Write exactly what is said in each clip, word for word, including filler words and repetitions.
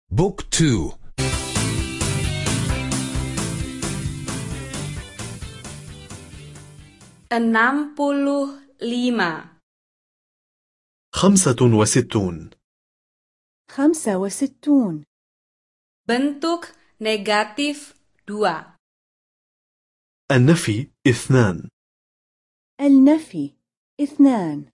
بوك تو. enam puluh lima. خمسة وستون. خمسة وستون. Bentuk negatif dua. النفي اثنان. النفي اثنان.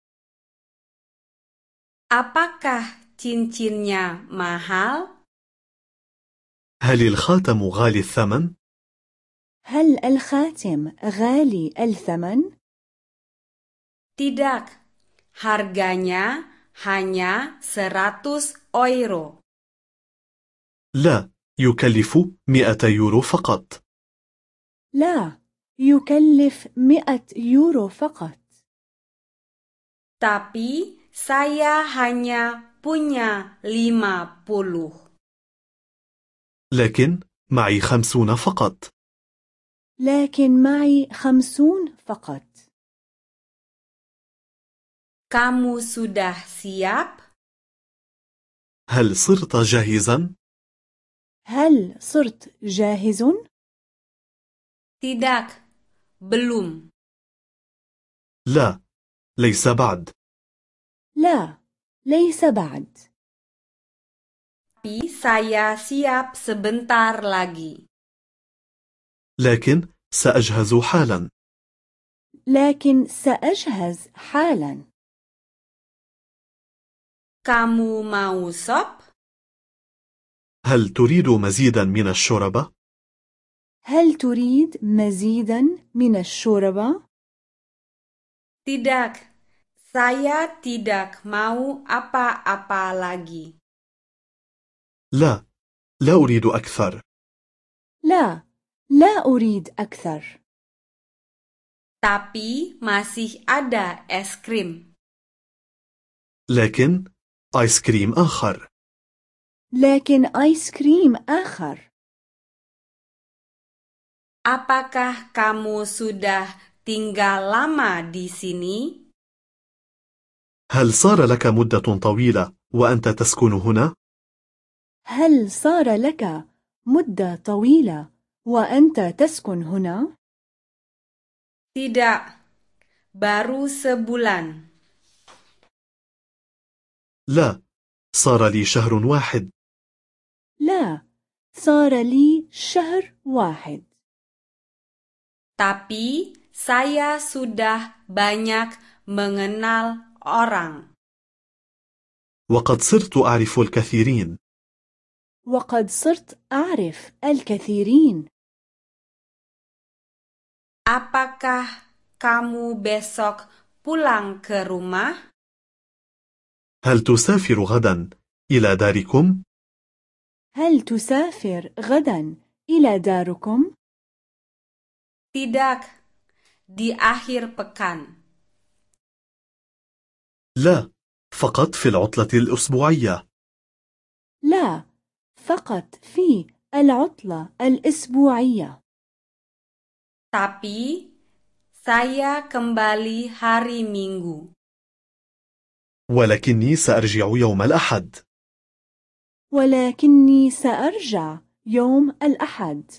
Apakah cincinnya mahal? هل الخاتم غالي الثمن؟ هل الخاتم غالي الثمن؟ Tidak, harganya hanya seratus euro. لا، يكلف مئة يورو فقط. لا، يكلف مئة يورو فقط. Tapi saya hanya punya lima puluh. لكن معي خمسون فقط. لكن معي خمسون فقط. Kamu sudah siap? هل صرت جاهزا؟ هل صرت جاهز؟ Tidak, belum. لا، ليس بعد. لا، ليس بعد. Tapi saya siap sebentar lagi. لكن سأجهز حالا. لكن سأجهز حالا. Kamu mau sop? هل تريد مزيدا من الشوربة؟ هل تريد مزيدا من الشوربة؟ Tidak, saya tidak mau apa-apa lagi. لا، لا أريد أكثر. لا، لا أريد أكثر. Tapi masih ada es krim. لكن آيس كريم آخر. لكن آيس كريم آخر. Apakah kamu sudah tinggal lama di sini? هل صار لك مدة طويلة وأنت تسكن هنا؟ هل صار لك مدة طويلة وأنت تسكن هنا؟ Tidak, baru sebulan. لا، صار لي شهر واحد. لا، صار لي شهر واحد. Tapi saya sudah banyak mengenal orang. وقد صرت أعرف الكثيرين. وقد صرت أعرف الكثيرين. Apakah kamu besok pulang ke rumah? هل تسافر غدا إلى داركم؟ هل تسافر غدا إلى داركم؟ Tidak, di akhir pekan. لا، فقط في العطلة الأسبوعية. لا، فقط في العطلة الأسبوعية. Tapi saya kembali hari Minggu. ولكني سأرجع يوم الأحد. ولكني سأرجع يوم الأحد.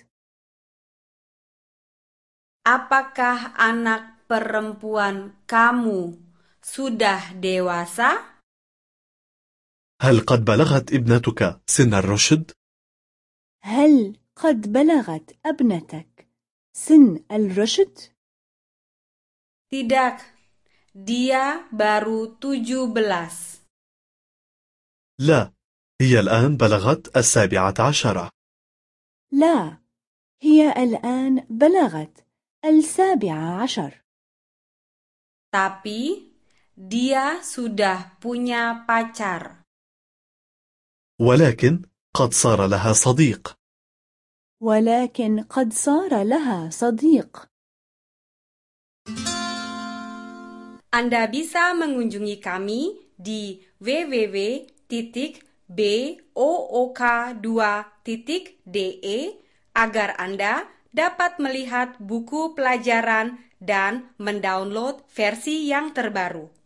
Apakah anak perempuan kamu sudah dewasa? هل قد بلغت ابنتك سن الرشد؟ هل قد بلغت ابنتك سن الرشد؟ Tidak, dia baru tujuh belas. لا، هي الآن بلغت السابعة عشرة. لا، هي الآن بلغت السابعة عشر. Tapi dia sudah punya pacar. ولكن قد صار لها صديق. ولكن قد صار لها صديق. Anda bisa mengunjungi kami di w w w titik book dua titik de agar Anda dapat melihat buku pelajaran dan mendownload versi yang terbaru.